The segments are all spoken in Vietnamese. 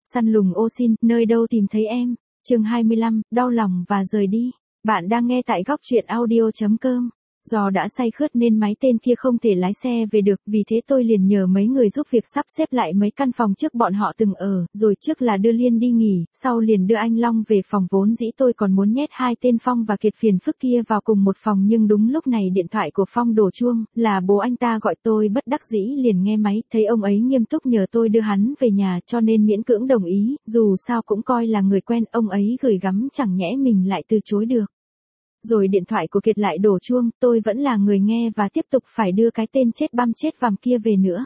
Săn lùng ô xin, nơi đâu tìm thấy em. Chương 25, đau lòng và rời đi. Bạn đang nghe tại góc truyện audio.com. Do đã say khướt nên máy tên kia không thể lái xe về được, vì thế tôi liền nhờ mấy người giúp việc sắp xếp lại mấy căn phòng trước bọn họ từng ở, rồi trước là đưa Liên đi nghỉ, sau liền đưa anh Long về phòng. Vốn dĩ tôi còn muốn nhét hai tên Phong và Kiệt phiền phức kia vào cùng một phòng, nhưng đúng lúc này điện thoại của Phong đổ chuông, là bố anh ta gọi. Tôi bất đắc dĩ liền nghe máy, thấy ông ấy nghiêm túc nhờ tôi đưa hắn về nhà, cho nên miễn cưỡng đồng ý, dù sao cũng coi là người quen. Ông ấy gửi gắm chẳng nhẽ mình lại từ chối được. Rồi điện thoại của Kiệt lại đổ chuông, tôi vẫn là người nghe và tiếp tục phải đưa cái tên chết băm chết vằm kia về nữa.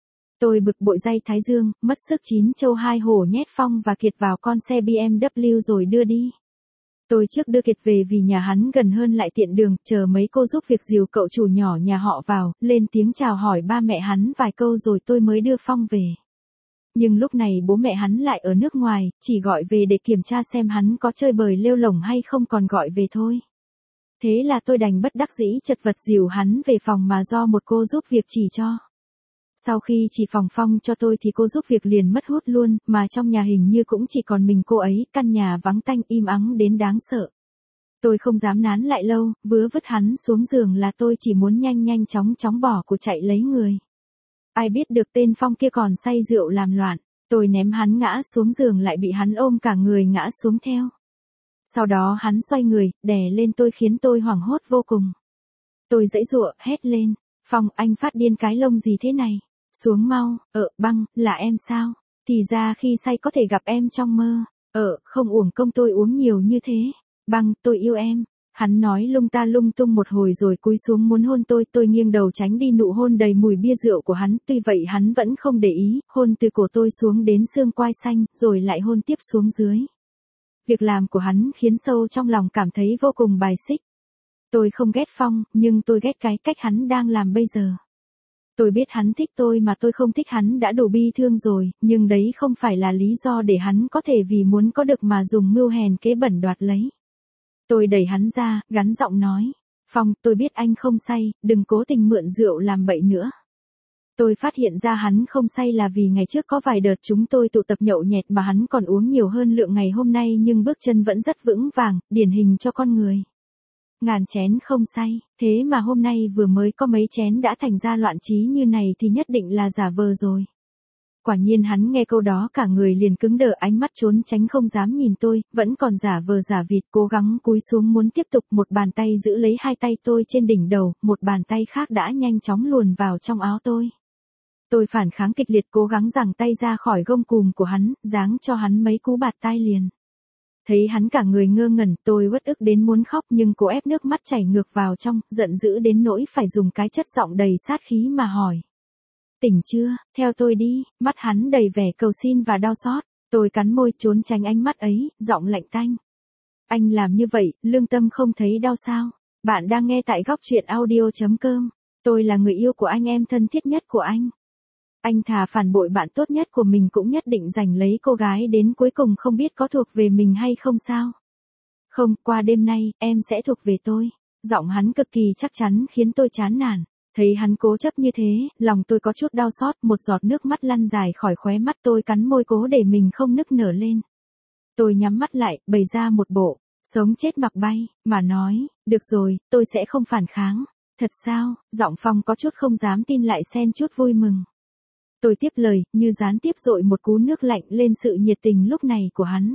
Tôi bực bội day thái dương, mất sức chín châu hai hổ nhét Phong và Kiệt vào con xe BMW rồi đưa đi. Tôi trước đưa Kiệt về vì nhà hắn gần hơn lại tiện đường, chờ mấy cô giúp việc dìu cậu chủ nhỏ nhà họ vào, lên tiếng chào hỏi ba mẹ hắn vài câu rồi tôi mới đưa Phong về. Nhưng lúc này bố mẹ hắn lại ở nước ngoài, chỉ gọi về để kiểm tra xem hắn có chơi bời lêu lổng hay không, còn gọi về thôi. Thế là tôi đành bất đắc dĩ chật vật dìu hắn về phòng mà do một cô giúp việc chỉ cho. Sau khi chỉ phòng Phong cho tôi thì cô giúp việc liền mất hút luôn, mà trong nhà hình như cũng chỉ còn mình cô ấy, căn nhà vắng tanh im ắng đến đáng sợ. Tôi không dám nán lại lâu, vớ vứt hắn xuống giường là tôi chỉ muốn nhanh chóng bỏ cuộc chạy lấy người. Ai biết được tên Phong kia còn say rượu làm loạn, tôi ném hắn ngã xuống giường lại bị hắn ôm cả người ngã xuống theo. Sau đó hắn xoay người, đè lên tôi khiến tôi hoảng hốt vô cùng. Tôi giãy giụa, hét lên, Phong, anh phát điên cái lông gì thế này? Xuống mau. Băng, là em sao? Thì ra khi say có thể gặp em trong mơ. Không uổng công tôi uống nhiều như thế. Băng, tôi yêu em. Hắn nói lung ta lung tung một hồi rồi cúi xuống muốn hôn tôi nghiêng đầu tránh đi nụ hôn đầy mùi bia rượu của hắn, tuy vậy hắn vẫn không để ý, hôn từ cổ tôi xuống đến xương quai xanh, rồi lại hôn tiếp xuống dưới. Việc làm của hắn khiến sâu trong lòng cảm thấy vô cùng bài xích. Tôi không ghét Phong, nhưng tôi ghét cái cách hắn đang làm bây giờ. Tôi biết hắn thích tôi mà tôi không thích hắn đã đủ bi thương rồi, nhưng đấy không phải là lý do để hắn có thể vì muốn có được mà dùng mưu hèn kế bẩn đoạt lấy. Tôi đẩy hắn ra, gắn giọng nói, Phong, tôi biết anh không say, đừng cố tình mượn rượu làm bậy nữa. Tôi phát hiện ra hắn không say là vì ngày trước có vài đợt chúng tôi tụ tập nhậu nhẹt mà hắn còn uống nhiều hơn lượng ngày hôm nay, nhưng bước chân vẫn rất vững vàng, điển hình cho con người. Ngàn chén không say, thế mà hôm nay vừa mới có mấy chén đã thành ra loạn trí như này thì nhất định là giả vờ rồi. Quả nhiên hắn nghe câu đó cả người liền cứng đờ, ánh mắt trốn tránh không dám nhìn tôi, vẫn còn giả vờ giả vịt cố gắng cúi xuống muốn tiếp tục. Một bàn tay giữ lấy hai tay tôi trên đỉnh đầu, một bàn tay khác đã nhanh chóng luồn vào trong áo tôi. Tôi phản kháng kịch liệt cố gắng giằng tay ra khỏi gông cùm của hắn, giáng cho hắn mấy cú bạt tai liền. Thấy hắn cả người ngơ ngẩn, tôi uất ức đến muốn khóc nhưng cố ép nước mắt chảy ngược vào trong, giận dữ đến nỗi phải dùng cái chất giọng đầy sát khí mà hỏi. Tỉnh chưa, theo tôi đi. Mắt hắn đầy vẻ cầu xin và đau xót. Tôi cắn môi trốn tránh ánh mắt ấy, giọng lạnh tanh. Anh làm như vậy, lương tâm không thấy đau sao? Bạn đang nghe tại góc truyện audio.com. Tôi là người yêu của anh, em thân thiết nhất của anh. Anh thà phản bội bạn tốt nhất của mình cũng nhất định giành lấy cô gái đến cuối cùng, không biết có thuộc về mình hay không sao? Không, qua đêm nay, em sẽ thuộc về tôi. Giọng hắn cực kỳ chắc chắn khiến tôi chán nản. Thấy hắn cố chấp như thế, lòng tôi có chút đau xót, một giọt nước mắt lăn dài khỏi khóe mắt. Tôi cắn môi cố để mình không nức nở lên. Tôi nhắm mắt lại, bày ra một bộ sống chết mặc bay, mà nói, được rồi, tôi sẽ không phản kháng. Thật sao? Giọng Phong có chút không dám tin lại xen chút vui mừng. Tôi tiếp lời, như gián tiếp dội một cú nước lạnh lên sự nhiệt tình lúc này của hắn.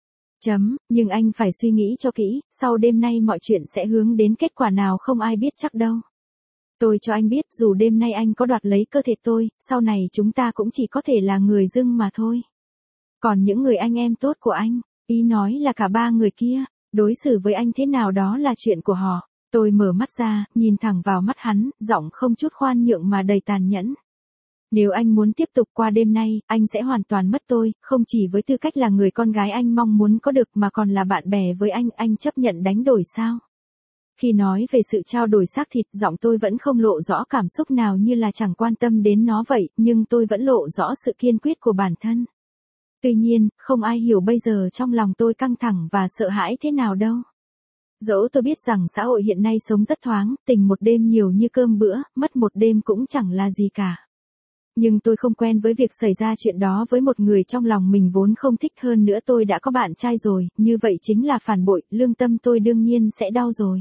Nhưng anh phải suy nghĩ cho kỹ, sau đêm nay mọi chuyện sẽ hướng đến kết quả nào không ai biết chắc đâu. Tôi cho anh biết dù đêm nay anh có đoạt lấy cơ thể tôi, sau này chúng ta cũng chỉ có thể là người dưng mà thôi. Còn những người anh em tốt của anh, ý nói là cả ba người kia, đối xử với anh thế nào đó là chuyện của họ. Tôi mở mắt ra, nhìn thẳng vào mắt hắn, giọng không chút khoan nhượng mà đầy tàn nhẫn. Nếu anh muốn tiếp tục qua đêm nay, anh sẽ hoàn toàn mất tôi, không chỉ với tư cách là người con gái anh mong muốn có được mà còn là bạn bè với anh chấp nhận đánh đổi sao? Khi nói về sự trao đổi xác thịt, giọng tôi vẫn không lộ rõ cảm xúc nào, như là chẳng quan tâm đến nó vậy, nhưng tôi vẫn lộ rõ sự kiên quyết của bản thân. Tuy nhiên, không ai hiểu bây giờ trong lòng tôi căng thẳng và sợ hãi thế nào đâu. Dẫu tôi biết rằng xã hội hiện nay sống rất thoáng, tình một đêm nhiều như cơm bữa, mất một đêm cũng chẳng là gì cả. Nhưng tôi không quen với việc xảy ra chuyện đó với một người trong lòng mình vốn không thích, hơn nữa tôi đã có bạn trai rồi, như vậy chính là phản bội, lương tâm tôi đương nhiên sẽ đau rồi.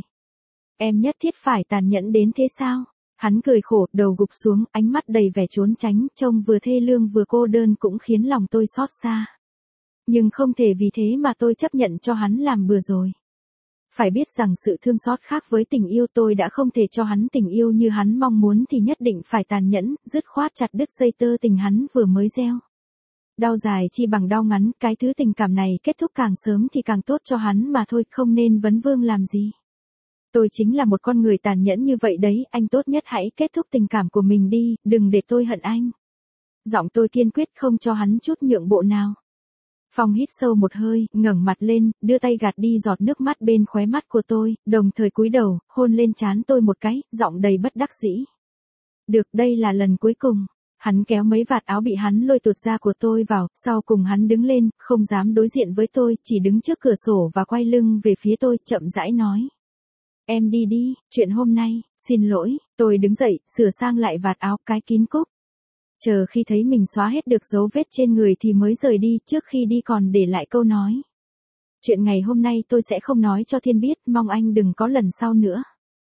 Em nhất thiết phải tàn nhẫn đến thế sao? Hắn cười khổ, đầu gục xuống, ánh mắt đầy vẻ trốn tránh, trông vừa thê lương vừa cô đơn cũng khiến lòng tôi xót xa. Nhưng không thể vì thế mà tôi chấp nhận cho hắn làm bừa rồi. Phải biết rằng sự thương xót khác với tình yêu, tôi đã không thể cho hắn tình yêu như hắn mong muốn thì nhất định phải tàn nhẫn, dứt khoát chặt đứt dây tơ tình hắn vừa mới gieo. Đau dài chi bằng đau ngắn, cái thứ tình cảm này kết thúc càng sớm thì càng tốt cho hắn mà thôi, không nên vấn vương làm gì. Tôi chính là một con người tàn nhẫn như vậy đấy, anh tốt nhất hãy kết thúc tình cảm của mình đi, đừng để tôi hận anh. Giọng tôi kiên quyết không cho hắn chút nhượng bộ nào. Phong hít sâu một hơi, ngẩng mặt lên, đưa tay gạt đi giọt nước mắt bên khóe mắt của tôi, đồng thời cúi đầu, hôn lên trán tôi một cái, giọng đầy bất đắc dĩ. Được, đây là lần cuối cùng. Hắn kéo mấy vạt áo bị hắn lôi tuột ra của tôi vào, sau cùng hắn đứng lên, không dám đối diện với tôi, chỉ đứng trước cửa sổ và quay lưng về phía tôi, chậm rãi nói. Em đi đi, chuyện hôm nay, xin lỗi, tôi đứng dậy, sửa sang lại vạt áo, cái kín cúc. Chờ khi thấy mình xóa hết được dấu vết trên người thì mới rời đi, trước khi đi còn để lại câu nói. Chuyện ngày hôm nay tôi sẽ không nói cho Thiên biết, mong anh đừng có lần sau nữa.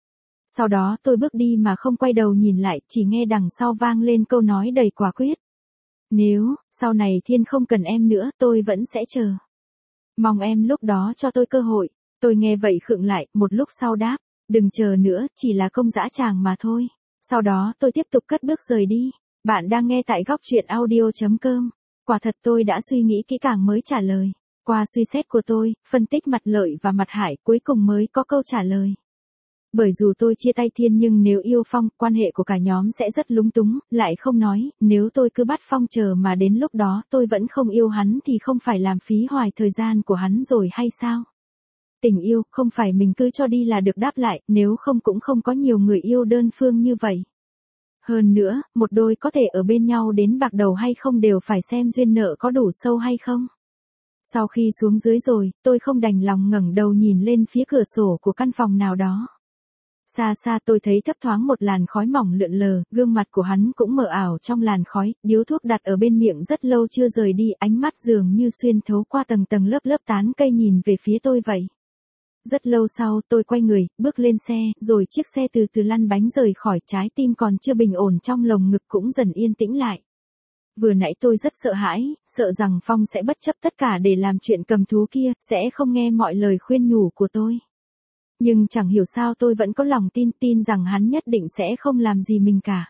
Sau đó tôi bước đi mà không quay đầu nhìn lại, chỉ nghe đằng sau vang lên câu nói đầy quả quyết. Nếu, sau này Thiên không cần em nữa, tôi vẫn sẽ chờ. Mong em lúc đó cho tôi cơ hội. Tôi nghe vậy khựng lại, một lúc sau đáp, đừng chờ nữa, chỉ là công dã tràng mà thôi. Sau đó tôi tiếp tục cất bước rời đi. Bạn đang nghe tại góc truyện audio.com. Quả thật tôi đã suy nghĩ kỹ càng mới trả lời. Qua suy xét của tôi, phân tích mặt lợi và mặt hại, cuối cùng mới có câu trả lời. Bởi dù tôi chia tay Thiên nhưng nếu yêu Phong, quan hệ của cả nhóm sẽ rất lúng túng, lại không nói, nếu tôi cứ bắt Phong chờ mà đến lúc đó tôi vẫn không yêu hắn thì không phải làm phí hoài thời gian của hắn rồi hay sao? Tình yêu, không phải mình cứ cho đi là được đáp lại, nếu không cũng không có nhiều người yêu đơn phương như vậy. Hơn nữa, một đôi có thể ở bên nhau đến bạc đầu hay không đều phải xem duyên nợ có đủ sâu hay không. Sau khi xuống dưới rồi, tôi không đành lòng ngẩng đầu nhìn lên phía cửa sổ của căn phòng nào đó. Xa xa tôi thấy thấp thoáng một làn khói mỏng lượn lờ, gương mặt của hắn cũng mờ ảo trong làn khói, điếu thuốc đặt ở bên miệng rất lâu chưa rời đi, ánh mắt dường như xuyên thấu qua tầng tầng lớp lớp tán cây nhìn về phía tôi vậy. Rất lâu sau, tôi quay người, bước lên xe, rồi chiếc xe từ từ lăn bánh rời khỏi, trái tim còn chưa bình ổn trong lồng ngực cũng dần yên tĩnh lại. Vừa nãy tôi rất sợ hãi, sợ rằng Phong sẽ bất chấp tất cả để làm chuyện cầm thú kia, sẽ không nghe mọi lời khuyên nhủ của tôi. Nhưng chẳng hiểu sao tôi vẫn có lòng tin rằng hắn nhất định sẽ không làm gì mình cả.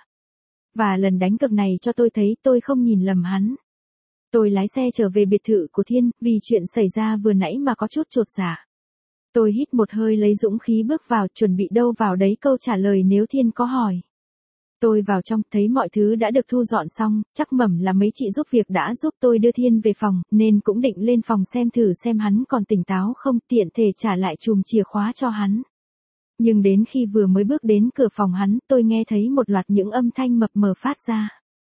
Và lần đánh cược này cho tôi thấy tôi không nhìn lầm hắn. Tôi lái xe trở về biệt thự của Thiên, vì chuyện xảy ra vừa nãy mà có chút chột dạ. Tôi hít một hơi lấy dũng khí bước vào, chuẩn bị đâu vào đấy câu trả lời nếu Thiên có hỏi. Tôi vào trong, thấy mọi thứ đã được thu dọn xong, chắc mẩm là mấy chị giúp việc đã giúp tôi đưa Thiên về phòng, nên cũng định lên phòng xem thử xem hắn còn tỉnh táo không, tiện thể trả lại chùm chìa khóa cho hắn. Nhưng đến khi vừa mới bước đến cửa phòng hắn, tôi nghe thấy một loạt những âm thanh mập mờ phát ra.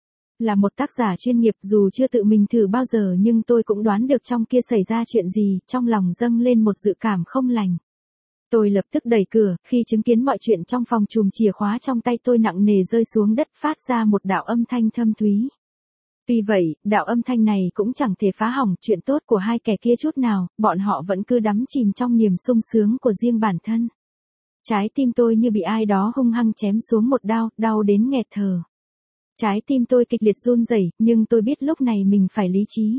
Là một tác giả chuyên nghiệp, dù chưa tự mình thử bao giờ nhưng tôi cũng đoán được trong kia xảy ra chuyện gì, trong lòng dâng lên một dự cảm không lành. Tôi lập tức đẩy cửa, khi chứng kiến mọi chuyện trong phòng, chùm chìa khóa trong tay tôi nặng nề rơi xuống đất, phát ra một đạo âm thanh thâm thúy. Tuy vậy, đạo âm thanh này cũng chẳng thể phá hỏng chuyện tốt của hai kẻ kia chút nào, bọn họ vẫn cứ đắm chìm trong niềm sung sướng của riêng bản thân. Trái tim tôi như bị ai đó hung hăng chém xuống một đao, đau đến nghẹt thở. Trái tim tôi kịch liệt run rẩy, nhưng tôi biết lúc này mình phải lý trí.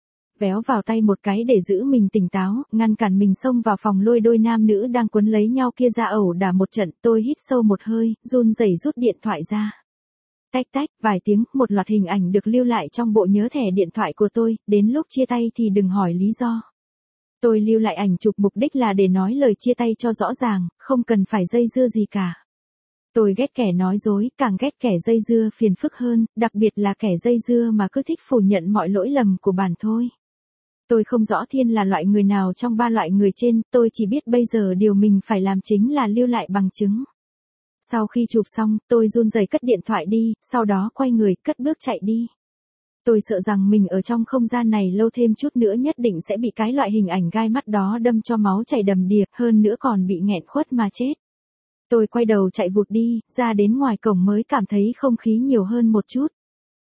Véo vào tay một cái để giữ mình tỉnh táo, ngăn cản mình xông vào phòng lôi đôi nam nữ đang quấn lấy nhau kia ra ẩu đả một trận. Tôi hít sâu một hơi, run rẩy rút điện thoại ra. Tách tách, vài tiếng, một loạt hình ảnh được lưu lại trong bộ nhớ thẻ điện thoại của tôi, đến lúc chia tay thì đừng hỏi lý do. Tôi lưu lại ảnh chụp mục đích là để nói lời chia tay cho rõ ràng, không cần phải dây dưa gì cả. Tôi ghét kẻ nói dối, càng ghét kẻ dây dưa phiền phức hơn, đặc biệt là kẻ dây dưa mà cứ thích phủ nhận mọi lỗi lầm của bản thôi. Tôi không rõ Thiên là loại người nào trong ba loại người trên, tôi chỉ biết bây giờ điều mình phải làm chính là lưu lại bằng chứng. Sau khi chụp xong, tôi run rẩy cất điện thoại đi, sau đó quay người, cất bước chạy đi. Tôi sợ rằng mình ở trong không gian này lâu thêm chút nữa nhất định sẽ bị cái loại hình ảnh gai mắt đó đâm cho máu chảy đầm đìa, hơn nữa còn bị nghẹn khuất mà chết. Tôi quay đầu chạy vụt đi, ra đến ngoài cổng mới cảm thấy không khí nhiều hơn một chút.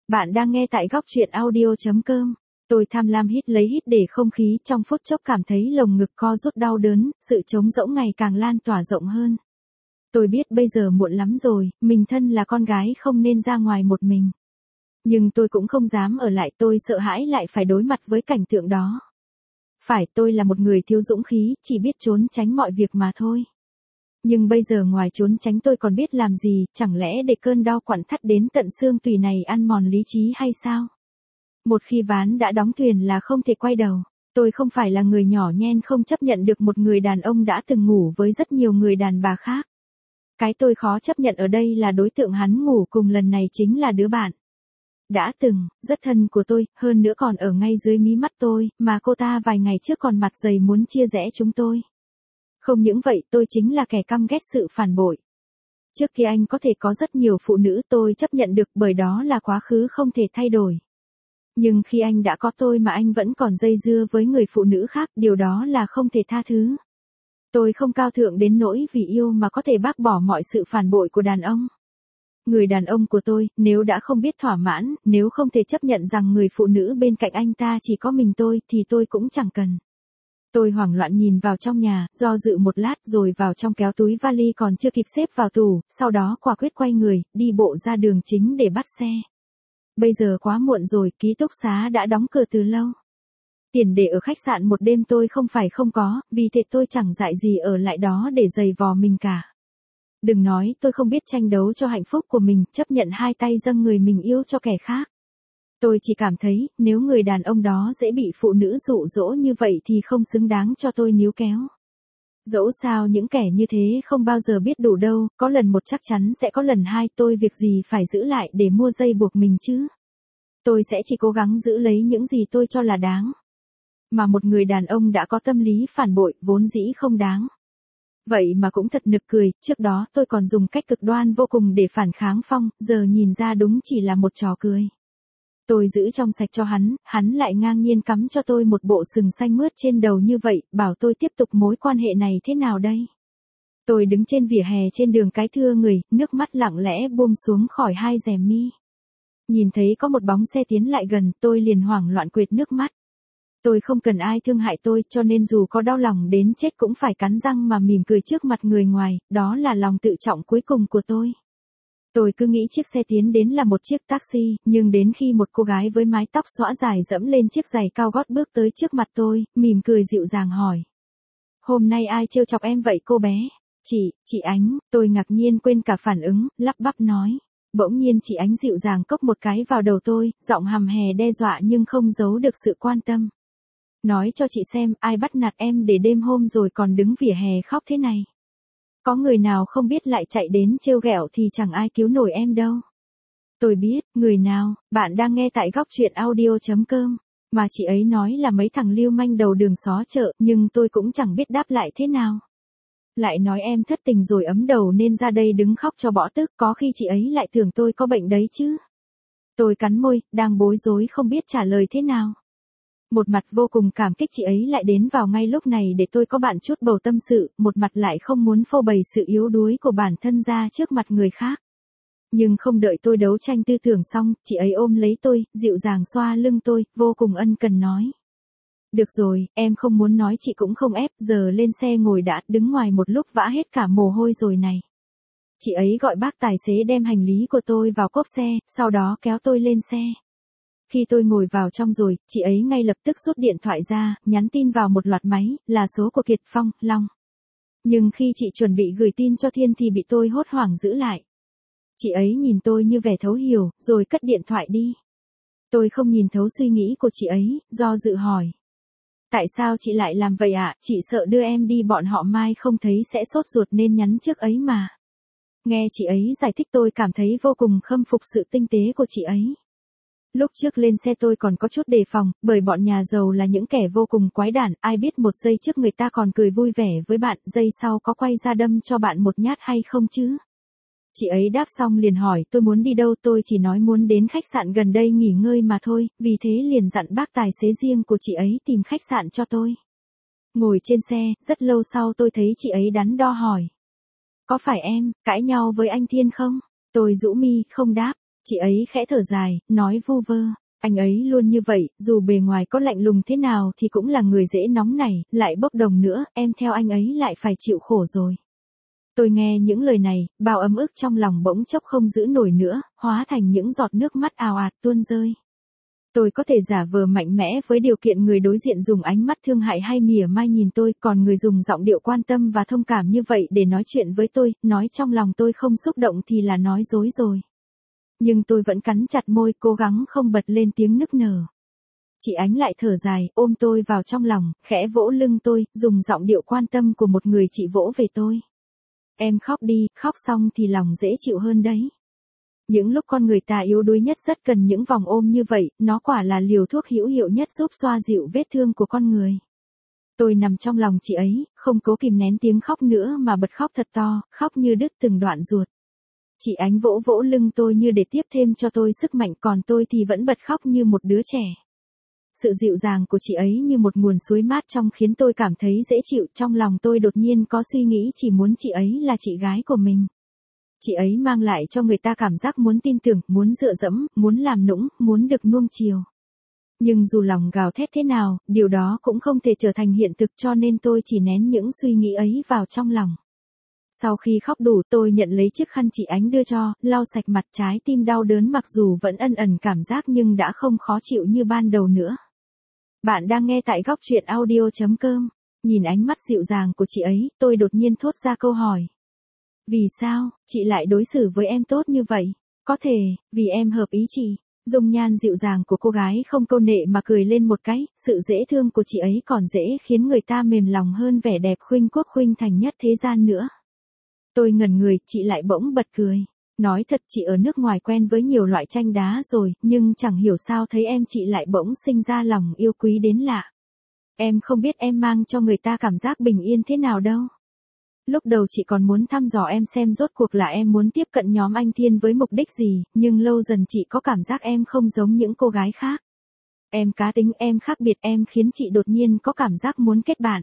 Bạn đang nghe tại góc truyện audio.com. Tôi tham lam hít lấy hít để không khí, trong phút chốc cảm thấy lồng ngực co rút đau đớn, sự trống rỗng ngày càng lan tỏa rộng hơn. Tôi biết bây giờ muộn lắm rồi, mình thân là con gái không nên ra ngoài một mình. Nhưng tôi cũng không dám ở lại, tôi sợ hãi lại phải đối mặt với cảnh tượng đó. Phải, tôi là một người thiếu dũng khí, chỉ biết trốn tránh mọi việc mà thôi. Nhưng bây giờ ngoài trốn tránh tôi còn biết làm gì, chẳng lẽ để cơn đau quặn thắt đến tận xương tủy này ăn mòn lý trí hay sao? Một khi ván đã đóng thuyền là không thể quay đầu. Tôi không phải là người nhỏ nhen không chấp nhận được một người đàn ông đã từng ngủ với rất nhiều người đàn bà khác. Cái tôi khó chấp nhận ở đây là đối tượng hắn ngủ cùng lần này chính là đứa bạn đã từng, rất thân của tôi, hơn nữa còn ở ngay dưới mí mắt tôi, mà cô ta vài ngày trước còn mặt dày muốn chia rẽ chúng tôi. Không những vậy, tôi chính là kẻ căm ghét sự phản bội. Trước kia anh có thể có rất nhiều phụ nữ, tôi chấp nhận được bởi đó là quá khứ không thể thay đổi. Nhưng khi anh đã có tôi mà anh vẫn còn dây dưa với người phụ nữ khác, điều đó là không thể tha thứ. Tôi không cao thượng đến nỗi vì yêu mà có thể bác bỏ mọi sự phản bội của đàn ông. Người đàn ông của tôi, nếu đã không biết thỏa mãn, nếu không thể chấp nhận rằng người phụ nữ bên cạnh anh ta chỉ có mình tôi, thì tôi cũng chẳng cần. Tôi hoảng loạn nhìn vào trong nhà, do dự một lát rồi vào trong kéo túi vali còn chưa kịp xếp vào tủ, sau đó quả quyết quay người, đi bộ ra đường chính để bắt xe. Bây giờ quá muộn rồi, ký túc xá đã đóng cửa từ lâu. Tiền để ở khách sạn một đêm tôi không phải không có, vì thế tôi chẳng dại gì ở lại đó để giày vò mình cả. Đừng nói tôi không biết tranh đấu cho hạnh phúc của mình, chấp nhận hai tay dâng người mình yêu cho kẻ khác. Tôi chỉ cảm thấy, nếu người đàn ông đó dễ bị phụ nữ dụ dỗ như vậy thì không xứng đáng cho tôi níu kéo. Dẫu sao những kẻ như thế không bao giờ biết đủ đâu, có lần một chắc chắn sẽ có lần hai, tôi việc gì phải giữ lại để mua dây buộc mình chứ. Tôi sẽ chỉ cố gắng giữ lấy những gì tôi cho là đáng. Mà một người đàn ông đã có tâm lý phản bội, vốn dĩ không đáng. Vậy mà cũng thật nực cười, trước đó tôi còn dùng cách cực đoan vô cùng để phản kháng Phong, giờ nhìn ra đúng chỉ là một trò cười. Tôi giữ trong sạch cho hắn lại ngang nhiên cắm cho tôi một bộ sừng xanh mướt trên đầu như vậy, bảo tôi tiếp tục mối quan hệ này thế nào đây? Tôi đứng trên vỉa hè trên đường cái thưa người, nước mắt lặng lẽ buông xuống khỏi hai rèm mi. Nhìn thấy có một bóng xe tiến lại gần, tôi liền hoảng loạn quệt nước mắt. Tôi không cần ai thương hại tôi, cho nên dù có đau lòng đến chết cũng phải cắn răng mà mỉm cười trước mặt người ngoài, đó là lòng tự trọng cuối cùng của tôi. Tôi cứ nghĩ chiếc xe tiến đến là một chiếc taxi, nhưng đến khi một cô gái với mái tóc xõa dài dẫm lên chiếc giày cao gót bước tới trước mặt tôi, mỉm cười dịu dàng hỏi. Hôm nay ai trêu chọc em vậy cô bé? Chị Ánh, tôi ngạc nhiên quên cả phản ứng, lắp bắp nói. Bỗng nhiên chị Ánh dịu dàng cốc một cái vào đầu tôi, giọng hầm hè đe dọa nhưng không giấu được sự quan tâm. Nói cho chị xem, ai bắt nạt em để đêm hôm rồi còn đứng vỉa hè khóc thế này. Có người nào không biết lại chạy đến trêu ghẹo thì chẳng ai cứu nổi em đâu. Tôi biết, người nào, bạn đang nghe tại góc truyện audio.com, mà chị ấy nói là mấy thằng lưu manh đầu đường xó chợ, nhưng tôi cũng chẳng biết đáp lại thế nào. Lại nói em thất tình rồi ấm đầu nên ra đây đứng khóc cho bỏ tức, có khi chị ấy lại tưởng tôi có bệnh đấy chứ. Tôi cắn môi, đang bối rối không biết trả lời thế nào. Một mặt vô cùng cảm kích chị ấy lại đến vào ngay lúc này để tôi có bạn chút bầu tâm sự, một mặt lại không muốn phô bày sự yếu đuối của bản thân ra trước mặt người khác. Nhưng không đợi tôi đấu tranh tư tưởng xong, chị ấy ôm lấy tôi, dịu dàng xoa lưng tôi, vô cùng ân cần nói. Được rồi, em không muốn nói chị cũng không ép, giờ lên xe ngồi đã, đứng ngoài một lúc vã hết cả mồ hôi rồi này. Chị ấy gọi bác tài xế đem hành lý của tôi vào cốp xe, sau đó kéo tôi lên xe. Khi tôi ngồi vào trong rồi, chị ấy ngay lập tức rút điện thoại ra, nhắn tin vào một loạt máy, là số của Kiệt Phong, Long. Nhưng khi chị chuẩn bị gửi tin cho Thiên thì bị tôi hốt hoảng giữ lại. Chị ấy nhìn tôi như vẻ thấu hiểu, rồi cất điện thoại đi. Tôi không nhìn thấu suy nghĩ của chị ấy, do dự hỏi. Tại sao chị lại làm vậy ạ? Chị sợ đưa em đi bọn họ mai không thấy sẽ sốt ruột nên nhắn trước ấy mà. Nghe chị ấy giải thích tôi cảm thấy vô cùng khâm phục sự tinh tế của chị ấy. Lúc trước lên xe tôi còn có chút đề phòng, bởi bọn nhà giàu là những kẻ vô cùng quái đản, ai biết một giây trước người ta còn cười vui vẻ với bạn, giây sau có quay ra đâm cho bạn một nhát hay không chứ? Chị ấy đáp xong liền hỏi tôi muốn đi đâu, tôi chỉ nói muốn đến khách sạn gần đây nghỉ ngơi mà thôi, vì thế liền dặn bác tài xế riêng của chị ấy tìm khách sạn cho tôi. Ngồi trên xe, rất lâu sau tôi thấy chị ấy đắn đo hỏi. Có phải em, cãi nhau với anh Thiên không? Tôi rũ mi, không đáp. Chị ấy khẽ thở dài, nói vu vơ. Anh ấy luôn như vậy, dù bề ngoài có lạnh lùng thế nào thì cũng là người dễ nóng nảy, lại bốc đồng nữa, em theo anh ấy lại phải chịu khổ rồi. Tôi nghe những lời này, bao ấm ức trong lòng bỗng chốc không giữ nổi nữa, hóa thành những giọt nước mắt ào ạt tuôn rơi. Tôi có thể giả vờ mạnh mẽ với điều kiện người đối diện dùng ánh mắt thương hại hay mỉa mai nhìn tôi, còn người dùng giọng điệu quan tâm và thông cảm như vậy để nói chuyện với tôi, nói trong lòng tôi không xúc động thì là nói dối rồi. Nhưng tôi vẫn cắn chặt môi, cố gắng không bật lên tiếng nức nở. Chị Ánh lại thở dài, ôm tôi vào trong lòng, khẽ vỗ lưng tôi, dùng giọng điệu quan tâm của một người chị vỗ về tôi. Em khóc đi, khóc xong thì lòng dễ chịu hơn đấy. Những lúc con người ta yếu đuối nhất rất cần những vòng ôm như vậy, nó quả là liều thuốc hữu hiệu nhất giúp xoa dịu vết thương của con người. Tôi nằm trong lòng chị ấy, không cố kìm nén tiếng khóc nữa mà bật khóc thật to, khóc như đứt từng đoạn ruột. Chị Ánh vỗ vỗ lưng tôi như để tiếp thêm cho tôi sức mạnh, còn tôi thì vẫn bật khóc như một đứa trẻ. Sự dịu dàng của chị ấy như một nguồn suối mát trong khiến tôi cảm thấy dễ chịu, trong lòng tôi đột nhiên có suy nghĩ chỉ muốn chị ấy là chị gái của mình. Chị ấy mang lại cho người ta cảm giác muốn tin tưởng, muốn dựa dẫm, muốn làm nũng, muốn được nuông chiều. Nhưng dù lòng gào thét thế nào, điều đó cũng không thể trở thành hiện thực, cho nên tôi chỉ nén những suy nghĩ ấy vào trong lòng. Sau khi khóc đủ, tôi nhận lấy chiếc khăn chị Ánh đưa cho, lau sạch mặt, trái tim đau đớn mặc dù vẫn ẩn ẩn cảm giác nhưng đã không khó chịu như ban đầu nữa. Bạn đang nghe tại góc truyện audio.com. Nhìn ánh mắt dịu dàng của chị ấy, tôi đột nhiên thốt ra câu hỏi. Vì sao, chị lại đối xử với em tốt như vậy? Có thể, vì em hợp ý chị. Dung nhan dịu dàng của cô gái không câu nệ mà cười lên một cái, sự dễ thương của chị ấy còn dễ khiến người ta mềm lòng hơn vẻ đẹp khuynh quốc khuynh thành nhất thế gian nữa. Tôi ngẩn người, chị lại bỗng bật cười. Nói thật, chị ở nước ngoài quen với nhiều loại tranh đá rồi, nhưng chẳng hiểu sao thấy em chị lại bỗng sinh ra lòng yêu quý đến lạ. Em không biết em mang cho người ta cảm giác bình yên thế nào đâu. Lúc đầu chị còn muốn thăm dò em xem rốt cuộc là em muốn tiếp cận nhóm anh Thiên với mục đích gì, nhưng lâu dần chị có cảm giác em không giống những cô gái khác. Em cá tính, em khác biệt, em khiến chị đột nhiên có cảm giác muốn kết bạn.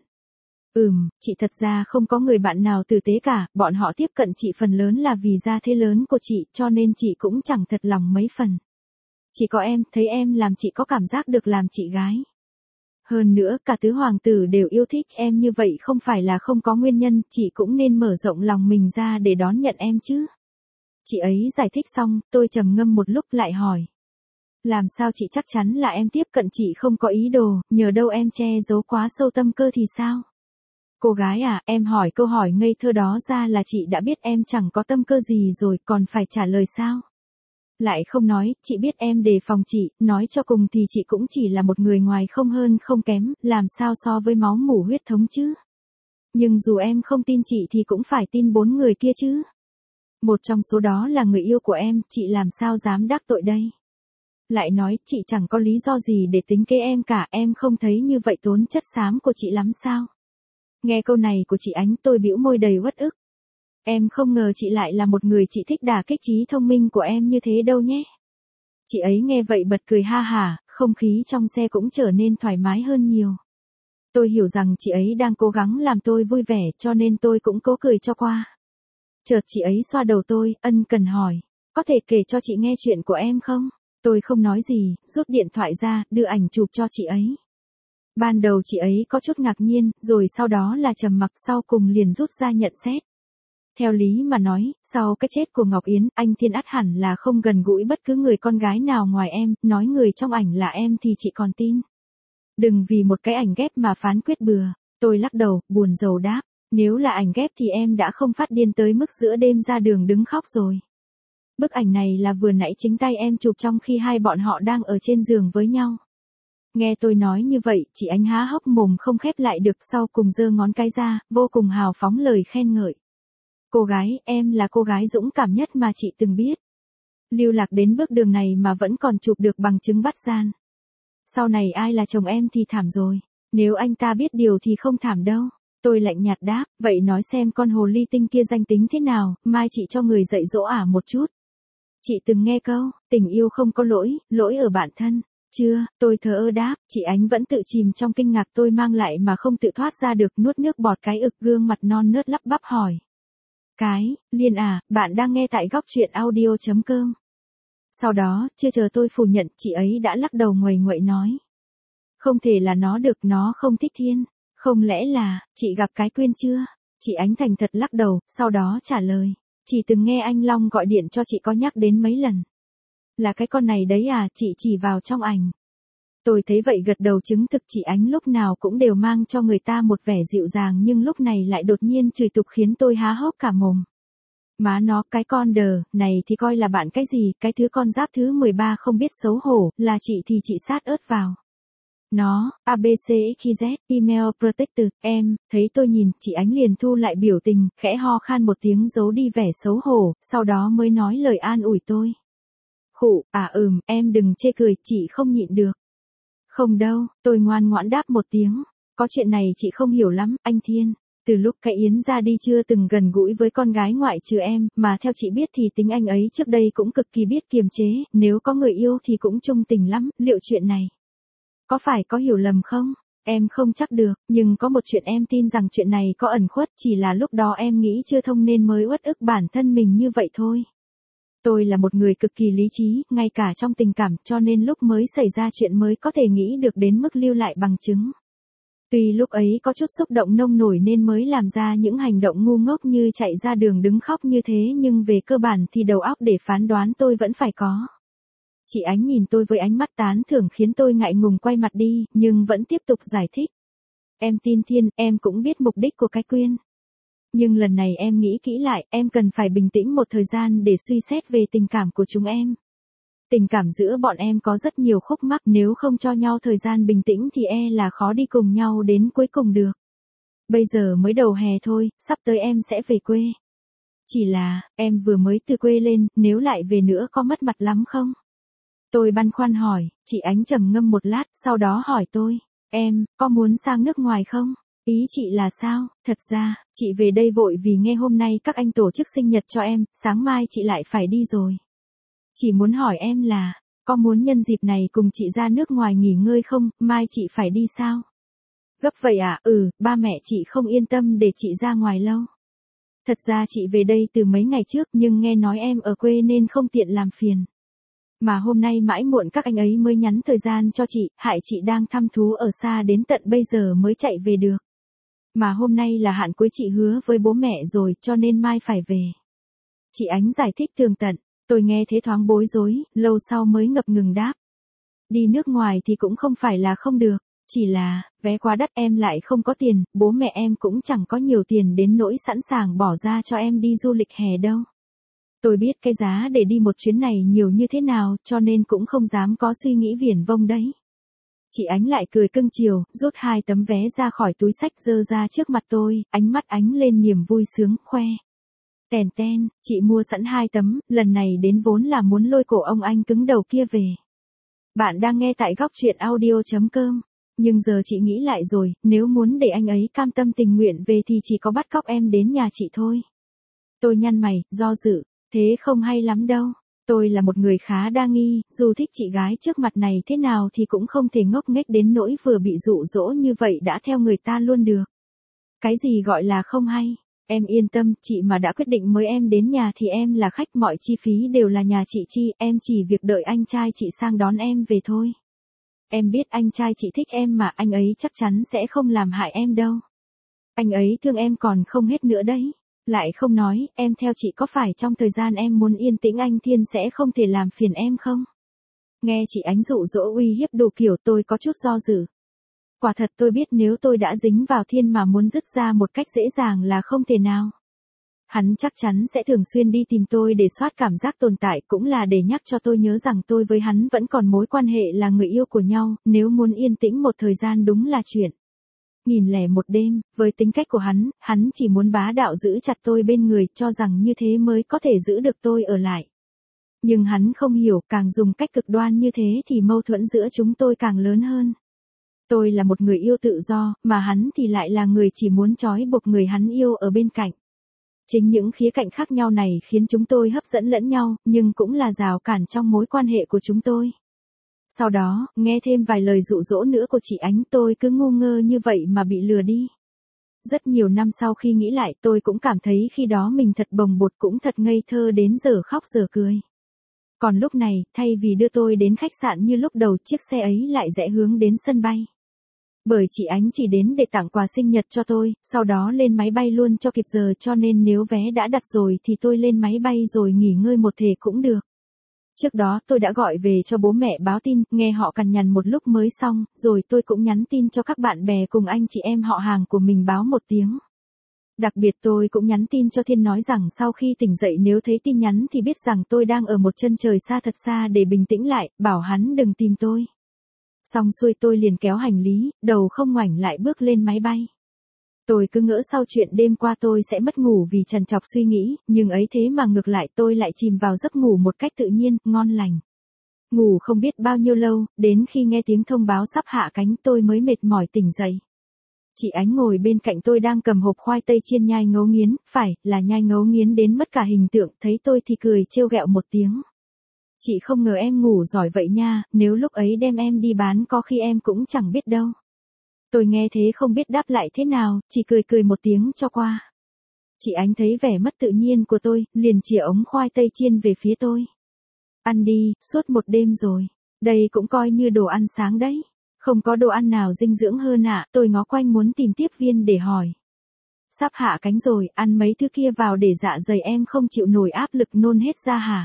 Chị thật ra không có người bạn nào tử tế cả, bọn họ tiếp cận chị phần lớn là vì gia thế lớn của chị, cho nên chị cũng chẳng thật lòng mấy phần. Chỉ có em, thấy em làm chị có cảm giác được làm chị gái. Hơn nữa, cả tứ hoàng tử đều yêu thích em như vậy không phải là không có nguyên nhân, chị cũng nên mở rộng lòng mình ra để đón nhận em chứ. Chị ấy giải thích xong, tôi trầm ngâm một lúc lại hỏi. Làm sao chị chắc chắn là em tiếp cận chị không có ý đồ, nhờ đâu em che giấu quá sâu tâm cơ thì sao? Cô gái à, em hỏi câu hỏi ngây thơ đó ra là chị đã biết em chẳng có tâm cơ gì rồi, còn phải trả lời sao? Lại không nói, chị biết em đề phòng chị, nói cho cùng thì chị cũng chỉ là một người ngoài không hơn không kém, làm sao so với máu mủ huyết thống chứ? Nhưng dù em không tin chị thì cũng phải tin 4 người kia chứ. Một trong số đó là người yêu của em, chị làm sao dám đắc tội đây? Lại nói, chị chẳng có lý do gì để tính kế em cả, em không thấy như vậy tốn chất xám của chị lắm sao? Nghe câu này của chị Ánh, tôi bĩu môi đầy uất ức. Em không ngờ chị lại là một người chị thích đả kích trí thông minh của em như thế đâu nhé. Chị ấy nghe vậy bật cười ha hả, không khí trong xe cũng trở nên thoải mái hơn nhiều. Tôi hiểu rằng chị ấy đang cố gắng làm tôi vui vẻ, cho nên tôi cũng cố cười cho qua. Chợt chị ấy xoa đầu tôi, ân cần hỏi. Có thể kể cho chị nghe chuyện của em không? Tôi không nói gì, rút điện thoại ra, đưa ảnh chụp cho chị ấy. Ban đầu chị ấy có chút ngạc nhiên, rồi sau đó là trầm mặc, sau cùng liền rút ra nhận xét. Theo lý mà nói, sau cái chết của Ngọc Yến, anh Thiên ắt hẳn là không gần gũi bất cứ người con gái nào ngoài em, nói người trong ảnh là em thì chị còn tin. Đừng vì một cái ảnh ghép mà phán quyết bừa. Tôi lắc đầu, buồn rầu đáp. Nếu là ảnh ghép thì em đã không phát điên tới mức giữa đêm ra đường đứng khóc rồi. Bức ảnh này là vừa nãy chính tay em chụp trong khi hai bọn họ đang ở trên giường với nhau. Nghe tôi nói như vậy, chị Ánh há hốc mồm không khép lại được, sau cùng giơ ngón cái ra, vô cùng hào phóng lời khen ngợi. Cô gái, em là cô gái dũng cảm nhất mà chị từng biết. Lưu lạc đến bước đường này mà vẫn còn chụp được bằng chứng bắt gian. Sau này ai là chồng em thì thảm rồi. Nếu anh ta biết điều thì không thảm đâu. Tôi lạnh nhạt đáp, vậy nói xem con hồ ly tinh kia danh tính thế nào, mai chị cho người dạy dỗ ả một chút. Chị từng nghe câu, tình yêu không có lỗi, lỗi ở bản thân. Chưa, tôi thờ ơ đáp, chị Ánh vẫn tự chìm trong kinh ngạc tôi mang lại mà không tự thoát ra được, nuốt nước bọt cái ực, gương mặt non nớt lắp bắp hỏi. Liên à, bạn đang nghe tại góc truyện audio.com. Sau đó, chưa chờ tôi phủ nhận, chị ấy đã lắc đầu nguầy nguậy nói. Không thể là nó được, nó không thích Thiên. Không lẽ là, chị gặp cái Quyên chưa? Chị Ánh thành thật lắc đầu, sau đó trả lời. Chỉ từng nghe anh Long gọi điện cho chị có nhắc đến mấy lần. Là cái con này đấy à, chị chỉ vào trong ảnh. Tôi thấy vậy gật đầu chứng thực chị Ánh lúc nào cũng đều mang cho người ta một vẻ dịu dàng nhưng lúc này lại đột nhiên chửi tục khiến tôi há hốc cả mồm. Má nó, cái con đờ, này thì coi là bạn cái gì, cái thứ con giáp thứ 13 không biết xấu hổ, là chị thì chị sát ớt vào. Nó, ABCXYZ, email protected, em, thấy tôi nhìn, chị Ánh liền thu lại biểu tình, khẽ ho khan một tiếng giấu đi vẻ xấu hổ, sau đó mới nói lời an ủi tôi. Khụ, em đừng chê cười, chị không nhịn được. Không đâu, tôi ngoan ngoãn đáp một tiếng. Có chuyện này chị không hiểu lắm, anh Thiên. Từ lúc cái Yến ra đi chưa từng gần gũi với con gái ngoại trừ em, mà theo chị biết thì tính anh ấy trước đây cũng cực kỳ biết kiềm chế, nếu có người yêu thì cũng trung tình lắm, liệu chuyện này có phải có hiểu lầm không? Em không chắc được, nhưng có một chuyện em tin rằng chuyện này có ẩn khuất, chỉ là lúc đó em nghĩ chưa thông nên mới uất ức bản thân mình như vậy thôi. Tôi là một người cực kỳ lý trí, ngay cả trong tình cảm, cho nên lúc mới xảy ra chuyện mới có thể nghĩ được đến mức lưu lại bằng chứng. Tuy lúc ấy có chút xúc động nông nổi nên mới làm ra những hành động ngu ngốc như chạy ra đường đứng khóc như thế nhưng về cơ bản thì đầu óc để phán đoán tôi vẫn phải có. Chị Ánh nhìn tôi với ánh mắt tán thưởng khiến tôi ngại ngùng quay mặt đi, nhưng vẫn tiếp tục giải thích. Em tin Thiên, em cũng biết mục đích của cái Quyên. Nhưng lần này em nghĩ kỹ lại, em cần phải bình tĩnh một thời gian để suy xét về tình cảm của chúng em. Tình cảm giữa bọn em có rất nhiều khúc mắc, nếu không cho nhau thời gian bình tĩnh thì là khó đi cùng nhau đến cuối cùng được. Bây giờ mới đầu hè thôi, sắp tới em sẽ về quê. Chỉ là, em vừa mới từ quê lên, nếu lại về nữa có mất mặt lắm không? Tôi băn khoăn hỏi, chị Ánh trầm ngâm một lát, sau đó hỏi tôi, em, có muốn sang nước ngoài không? Ý chị là sao? Thật ra, chị về đây vội vì nghe hôm nay các anh tổ chức sinh nhật cho em, sáng mai chị lại phải đi rồi. Chỉ muốn hỏi em là, có muốn nhân dịp này cùng chị ra nước ngoài nghỉ ngơi không, mai chị phải đi sao? Gấp vậy à? Ba mẹ chị không yên tâm để chị ra ngoài lâu. Thật ra chị về đây từ mấy ngày trước nhưng nghe nói em ở quê nên không tiện làm phiền. Mà hôm nay mãi muộn các anh ấy mới nhắn thời gian cho chị, hại chị đang thăm thú ở xa đến tận bây giờ mới chạy về được. Mà hôm nay là hạn cuối chị hứa với bố mẹ rồi cho nên mai phải về. Chị Ánh giải thích tường tận, tôi nghe thế thoáng bối rối, lâu sau mới ngập ngừng đáp. Đi nước ngoài thì cũng không phải là không được, chỉ là, vé quá đắt em lại không có tiền, bố mẹ em cũng chẳng có nhiều tiền đến nỗi sẵn sàng bỏ ra cho em đi du lịch hè đâu. Tôi biết cái giá để đi một chuyến này nhiều như thế nào, cho nên cũng không dám có suy nghĩ viển vông đấy. Chị Ánh lại cười cưng chiều, rút 2 tấm vé ra khỏi túi xách giơ ra trước mặt tôi, ánh mắt ánh lên niềm vui sướng, khoe. Tèn ten, chị mua sẵn 2 tấm, lần này đến vốn là muốn lôi cổ ông anh cứng đầu kia về. Bạn đang nghe tại góc truyện audio.com. Nhưng giờ chị nghĩ lại rồi, nếu muốn để anh ấy cam tâm tình nguyện về thì chỉ có bắt cóc em đến nhà chị thôi. Tôi nhăn mày, do dự, thế không hay lắm đâu. Tôi là một người khá đa nghi, dù thích chị gái trước mặt này thế nào thì cũng không thể ngốc nghếch đến nỗi vừa bị dụ dỗ như vậy đã theo người ta luôn được. Cái gì gọi là không hay? Em yên tâm, chị mà đã quyết định mời em đến nhà thì em là khách, mọi chi phí đều là nhà chị chi, em chỉ việc đợi anh trai chị sang đón em về thôi. Em biết anh trai chị thích em mà, anh ấy chắc chắn sẽ không làm hại em đâu. Anh ấy thương em còn không hết nữa đấy. Lại không nói, em theo chị có phải trong thời gian em muốn yên tĩnh anh Thiên sẽ không thể làm phiền em không? Nghe chị Ánh dụ dỗ uy hiếp đủ kiểu tôi có chút do dự. Quả thật tôi biết nếu tôi đã dính vào Thiên mà muốn dứt ra một cách dễ dàng là không thể nào. Hắn chắc chắn sẽ thường xuyên đi tìm tôi để soát cảm giác tồn tại, cũng là để nhắc cho tôi nhớ rằng tôi với hắn vẫn còn mối quan hệ là người yêu của nhau, nếu muốn yên tĩnh một thời gian đúng là chuyện. 1001 đêm, với tính cách của hắn chỉ muốn bá đạo giữ chặt tôi bên người, cho rằng như thế mới có thể giữ được tôi ở lại. Nhưng hắn không hiểu, càng dùng cách cực đoan như thế thì mâu thuẫn giữa chúng tôi càng lớn hơn. Tôi là một người yêu tự do, mà hắn thì lại là người chỉ muốn trói buộc người hắn yêu ở bên cạnh. Chính những khía cạnh khác nhau này khiến chúng tôi hấp dẫn lẫn nhau, nhưng cũng là rào cản trong mối quan hệ của chúng tôi. Sau đó, nghe thêm vài lời dụ dỗ nữa của chị Ánh, tôi cứ ngu ngơ như vậy mà bị lừa đi. Rất nhiều năm sau khi nghĩ lại tôi cũng cảm thấy khi đó mình thật bồng bột, cũng thật ngây thơ đến giờ khóc giờ cười. Còn lúc này, thay vì đưa tôi đến khách sạn như lúc đầu, chiếc xe ấy lại rẽ hướng đến sân bay. Bởi chị Ánh chỉ đến để tặng quà sinh nhật cho tôi, sau đó lên máy bay luôn cho kịp giờ, cho nên nếu vé đã đặt rồi thì tôi lên máy bay rồi nghỉ ngơi một thể cũng được. Trước đó tôi đã gọi về cho bố mẹ báo tin, nghe họ cằn nhằn một lúc mới xong, rồi tôi cũng nhắn tin cho các bạn bè cùng anh chị em họ hàng của mình báo một tiếng. Đặc biệt tôi cũng nhắn tin cho Thiên nói rằng sau khi tỉnh dậy nếu thấy tin nhắn thì biết rằng tôi đang ở một chân trời xa thật xa để bình tĩnh lại, bảo hắn đừng tìm tôi. Xong xuôi tôi liền kéo hành lý, đầu không ngoảnh lại bước lên máy bay. Tôi cứ ngỡ sau chuyện đêm qua tôi sẽ mất ngủ vì trằn trọc suy nghĩ, nhưng ấy thế mà ngược lại tôi lại chìm vào giấc ngủ một cách tự nhiên, ngon lành. Ngủ không biết bao nhiêu lâu, đến khi nghe tiếng thông báo sắp hạ cánh tôi mới mệt mỏi tỉnh dậy. Chị Ánh ngồi bên cạnh tôi đang cầm hộp khoai tây chiên nhai ngấu nghiến, phải là nhai ngấu nghiến đến mất cả hình tượng, thấy tôi thì cười trêu ghẹo một tiếng. Chị không ngờ em ngủ giỏi vậy nha, nếu lúc ấy đem em đi bán có khi em cũng chẳng biết đâu. Tôi nghe thế không biết đáp lại thế nào, chỉ cười cười một tiếng cho qua. Chị Ánh thấy vẻ mất tự nhiên của tôi, liền chìa ống khoai tây chiên về phía tôi. Ăn đi, suốt một đêm rồi. Đây cũng coi như đồ ăn sáng đấy. Không có đồ ăn nào dinh dưỡng hơn ạ, tôi ngó quanh muốn tìm tiếp viên để hỏi. Sắp hạ cánh rồi, ăn mấy thứ kia vào để dạ dày em không chịu nổi áp lực nôn hết ra hả?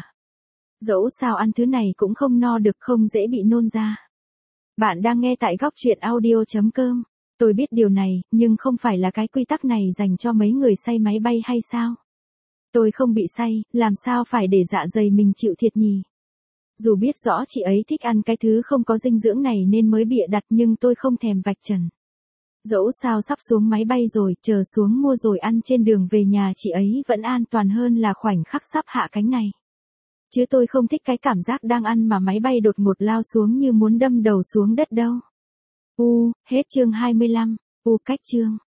Dẫu sao ăn thứ này cũng không no được, không dễ bị nôn ra. Bạn đang nghe tại góc truyện audio.com. Tôi biết điều này, nhưng không phải là cái quy tắc này dành cho mấy người say máy bay hay sao? Tôi không bị say, làm sao phải để dạ dày mình chịu thiệt nhỉ? Dù biết rõ chị ấy thích ăn cái thứ không có dinh dưỡng này nên mới bịa đặt, nhưng tôi không thèm vạch trần. Dẫu sao sắp xuống máy bay rồi, chờ xuống mua rồi ăn trên đường về nhà chị ấy vẫn an toàn hơn là khoảnh khắc sắp hạ cánh này. Chứ tôi không thích cái cảm giác đang ăn mà máy bay đột ngột lao xuống như muốn đâm đầu xuống đất đâu. Hết chương 25. Cách chương.